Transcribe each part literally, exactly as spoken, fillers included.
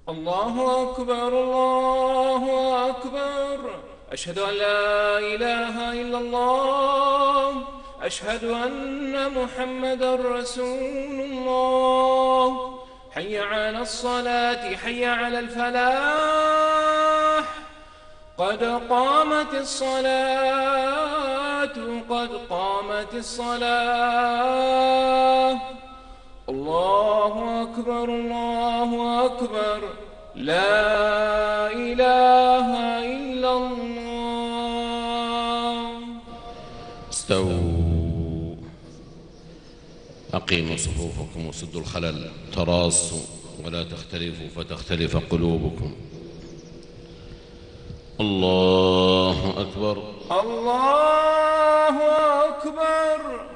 الله أكبر الله أكبر. أشهد أن لا إله إلا الله. أشهد أن محمدا رسول الله. حي على الصلاة حي على الفلاح. قد قامت الصلاة قد قامت الصلاة. الله أكبر الله أكبر. لا إله إلا الله. استووا، أقيموا صفوفكم وسدوا الخلل، تراصوا ولا تختلفوا فتختلف قلوبكم. الله أكبر الله أكبر.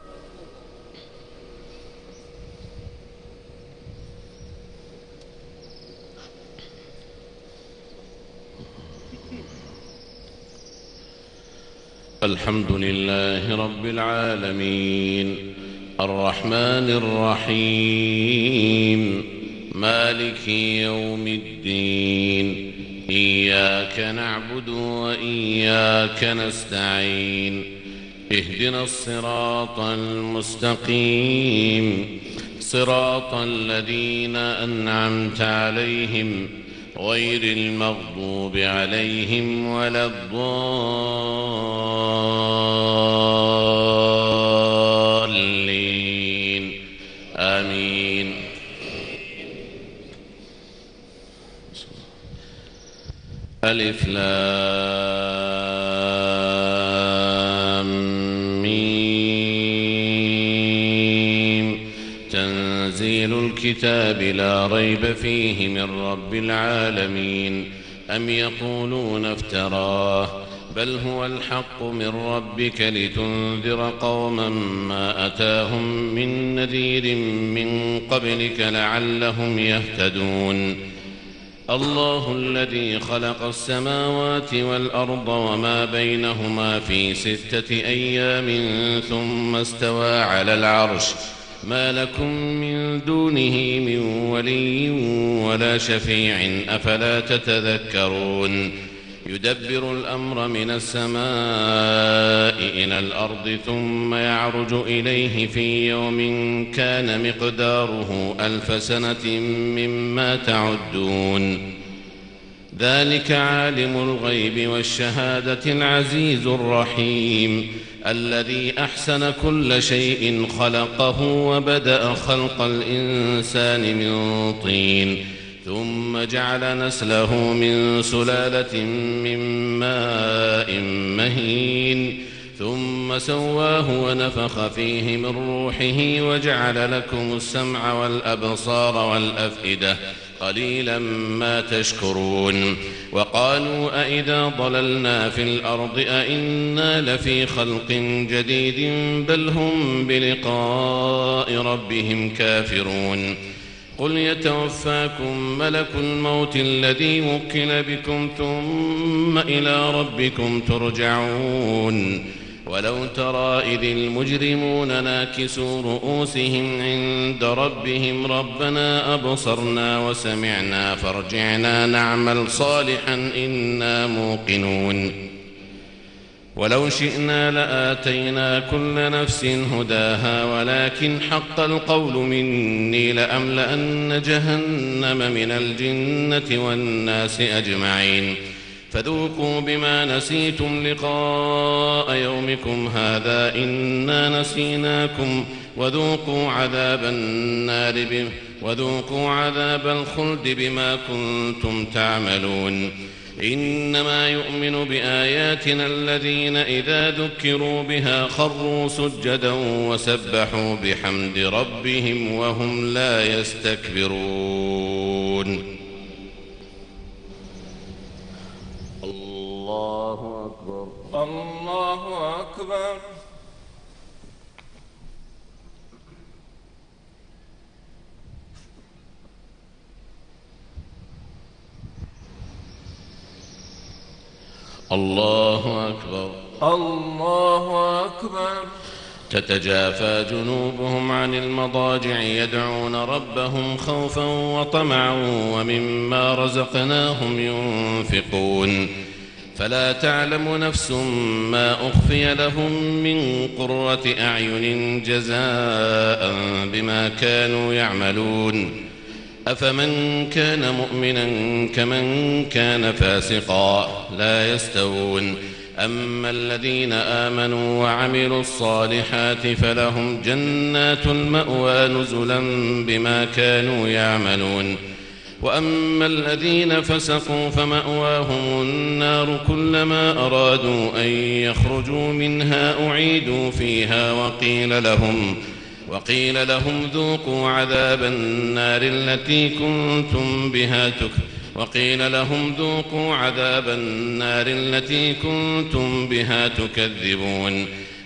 الحمد لله رب العالمين، الرحمن الرحيم، مالك يوم الدين. إياك نعبد وإياك نستعين. اهدنا الصراط المستقيم، صراط الذين أنعمت عليهم غير المغضوب عليهم ولا الضالين. آمين. ألف لام ميم. تنزيل الكتاب لا ريب فيه من رب العالمين. أم يقولون افتراه، بل هو الحق من ربك لتنذر قوما ما أتاهم من نذير من قبلك لعلهم يهتدون. الله الذي خلق السماوات والأرض وما بينهما في ستة أيام ثم استوى على العرش. ما لكم من دونه من ولي ولا شفيع أفلا تتذكرون. يدبر الأمر من السماء إلى الأرض ثم يعرج إليه في يوم كان مقداره ألف سنة مما تعدون. ذلك عالم الغيب والشهادة العزيز الرحيم، الذي أحسن كل شيء خلقه وبدأ خلق الإنسان من طين ثم جعل نسله من سلالة من ماء مهين ثم سواه ونفخ فيه من روحه وجعل لكم السمع والأبصار والأفئدة قليلا ما تشكرون. وقالوا أئذا ضللنا في الأرض أئنا لفي خلق جديد بل هم بلقاء ربهم كافرون. قل يتوفاكم ملك الموت الذي وكل بكم ثم إلى ربكم ترجعون. ولو ترى إذ المجرمون ناكسوا رؤوسهم عند ربهم ربنا أبصرنا وسمعنا فارجعنا نعمل صالحا إنا موقنون. ولو شئنا لآتينا كل نفس هداها ولكن حق القول مني لأملأن جهنم من الجنة والناس أجمعين. فذوقوا بما نسيتم لقاء يومكم هذا إنا نسيناكم وذوقوا عذاب النار وذوقوا عذاب الخلد بما كنتم تعملون. إنما يؤمن بآياتنا الذين إذا ذكروا بها خروا سجدا وسبحوا بحمد ربهم وهم لا يستكبرون. الله أكبر الله أكبر. الله أكبر الله أكبر. تتجافى جنوبهم عن المضاجع يدعون ربهم خوفا وطمعا ومما رزقناهم ينفقون فلا تعلم نفس ما أخفي لهم من قرة أعين جزاء بما كانوا يعملون أفمن كان مؤمنا كمن كان فاسقا لا يستوون أما الذين آمنوا وعملوا الصالحات فلهم جنات المأوى نزلا بما كانوا يعملون وأما الذين فسقوا فمأواهم النار كلما أرادوا أن يخرجوا منها أعيدوا فيها وقيل لهم وقيل لهم ذوقوا عذاب النار التي كنتم بها تكذبون وقيل لهم ذوقوا عذاب النار التي كنتم بها تكذبون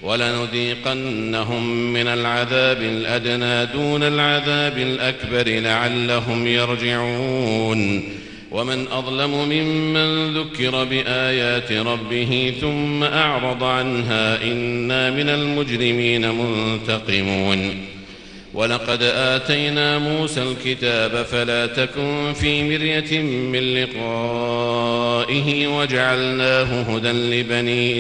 ولنذيقنهم من العذاب الأدنى دون العذاب الأكبر لعلهم يرجعون ومن أظلم ممن ذكر بآيات ربه ثم أعرض عنها إنا من المجرمين منتقمون ولقد آتينا موسى الكتاب فلا تكن في مرية من لقائه وجعلناه هدى لبني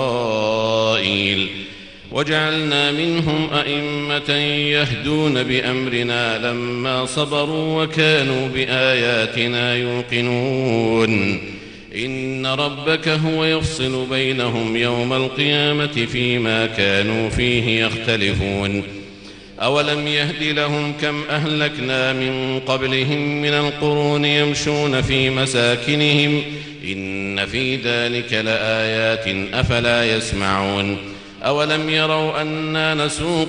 إسرائيل وجعلنا منهم أئمة يهدون بأمرنا لما صبروا وكانوا بآياتنا يوقنون إن ربك هو يفصل بينهم يوم القيامة فيما كانوا فيه يختلفون أولم يهد لهم كم أهلكنا من قبلهم من القرون يمشون في مساكنهم إن في ذلك لآيات أفلا يسمعون أولم يروا أنا نسوق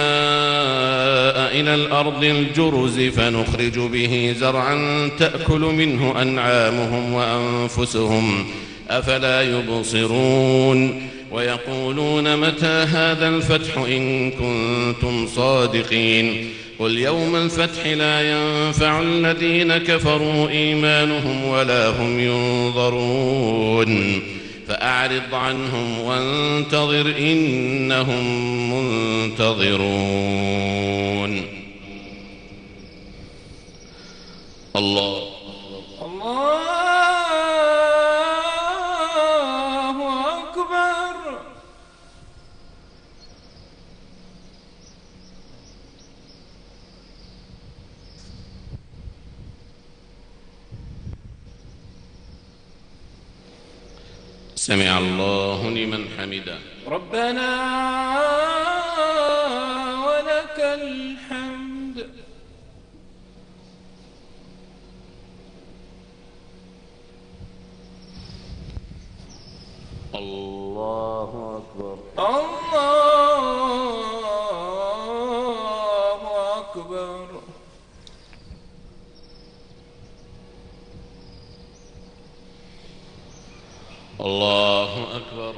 الماء إلى الأرض الجرز فنخرج به زرعا تأكل منه أنعامهم وأنفسهم أفلا يبصرون ويقولون متى هذا الفتح إن كنتم صادقين قل يوم الفتح لا ينفع الذين كفروا إيمانهم ولا هم ينظرون فأعرض عنهم وانتظر إنهم منتظرون. الله الله أكبر. سمع الله لمن حمده. ربنا ولك الحمد. الله أكبر. الله أكبر. الله أكبر.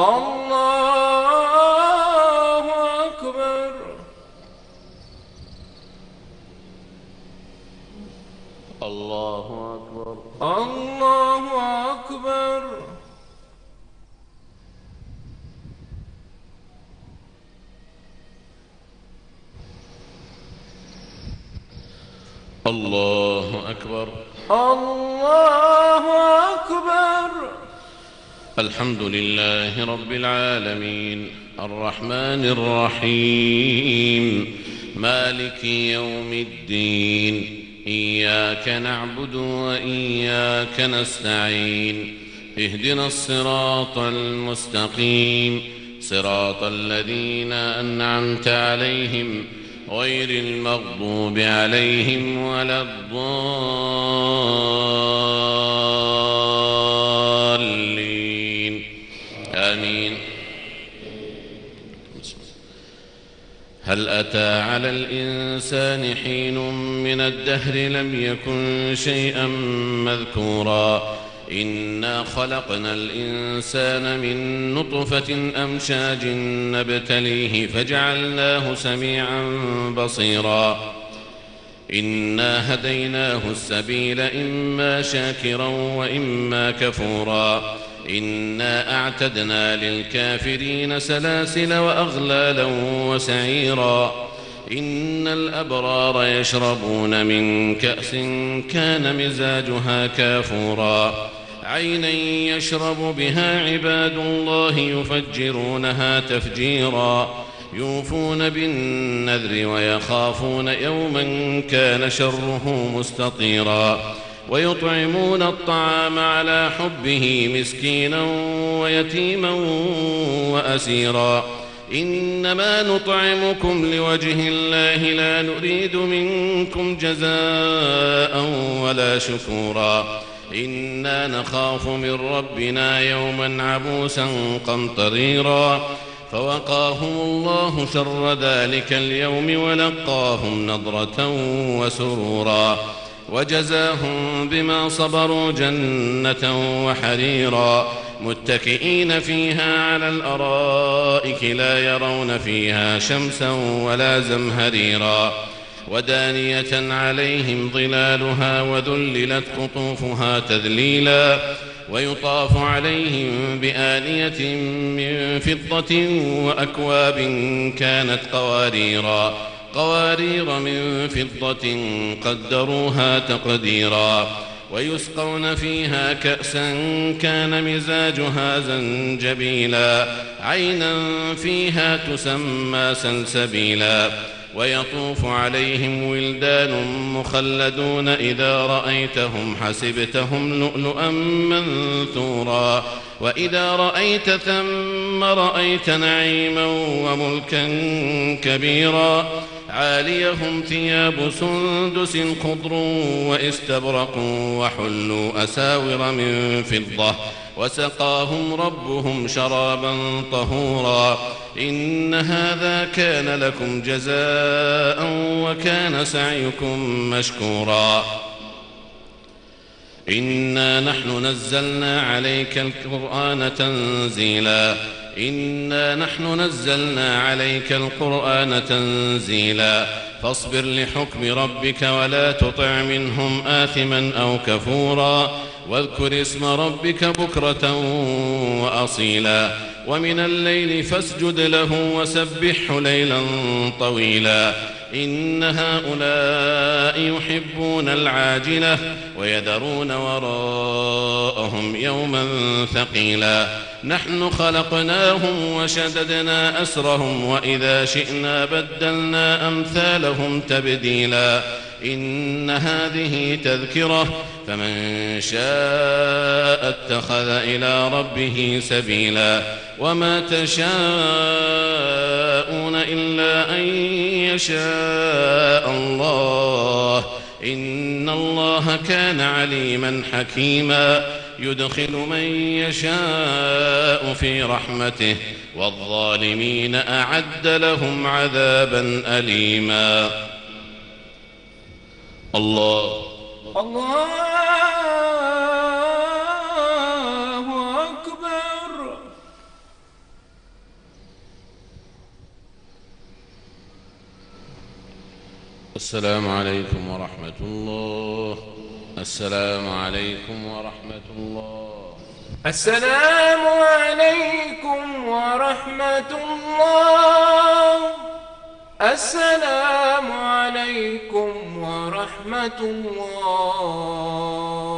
الله أكبر. الله أكبر. الله أكبر. الله أكبر. الله أكبر. الحمد لله رب العالمين الرحمن الرحيم مالك يوم الدين إياك نعبد وإياك نستعين اهدنا الصراط المستقيم صراط الذين أنعمت عليهم غير المغضوب عليهم ولا الضالين آمين. هل أتى على الإنسان حين من الدهر لم يكن شيئا مذكورا إنا خلقنا الإنسان من نطفة أمشاج نبتليه فجعلناه سميعا بصيرا إنا هديناه السبيل إما شاكرا وإما كفورا إنا أعتدنا للكافرين سلاسل وأغلالا وسعيرا إن الأبرار يشربون من كأس كان مزاجها كافورا عينا يشرب بها عباد الله يفجرونها تفجيرا يوفون بالنذر ويخافون يوما كان شره مستطيرا ويطعمون الطعام على حبه مسكينا ويتيما وأسيرا إنما نطعمكم لوجه الله لا نريد منكم جزاء ولا شكورا إنا نخاف من ربنا يوما عبوسا قمطريرا فوقاهم الله شر ذلك اليوم ولقاهم نضرة وسرورا وجزاهم بما صبروا جنة وحريرا متكئين فيها على الأرائك لا يرون فيها شمسا ولا زمهريرا ودانية عليهم ظلالها وذللت قطوفها تذليلا ويطاف عليهم بآنية من فضة وأكواب كانت قواريرا قوارير من فضة قدروها تقديرا ويسقون فيها كأسا كان مزاجها زنجبيلا عينا فيها تسمى سلسبيلا ويطوف عليهم ولدان مخلدون إذا رأيتهم حسبتهم لؤلؤا منثورا وإذا رأيت ثم رأيت نعيما وملكا كبيرا عاليهم ثياب سندس خضر واستبرق وحلوا أساور من فضة وسقاهم ربهم شرابا طهورا إن هذا كان لكم جزاء وكان سعيكم مشكورا إنا نحن نزلنا عليك القرآن تنزيلا إنا نحن نزلنا عليك القرآن تنزيلا فاصبر لحكم ربك ولا تطع منهم آثما أو كفورا واذكر اسم ربك بكرة وأصيلا ومن الليل فاسجد له وسبحه ليلا طويلا إن هؤلاء يحبون العاجلة ويذرون وراءهم يوما ثقيلا نحن خلقناهم وشددنا أسرهم وإذا شئنا بدلنا أمثالهم تبديلا إن هذه تذكرة فمن شاء اتخذ إلى ربه سبيلا وما تشاءون إلا أن يشاء الله إن الله كان عليما حكيما يدخل من يشاء في رحمته والظالمين أعد لهم عذابا أليما الله الله أكبر. السلام عليكم ورحمة الله. السلام عليكم ورحمة الله. السلام عليكم ورحمة الله. السلام عليكم ورحمة الله.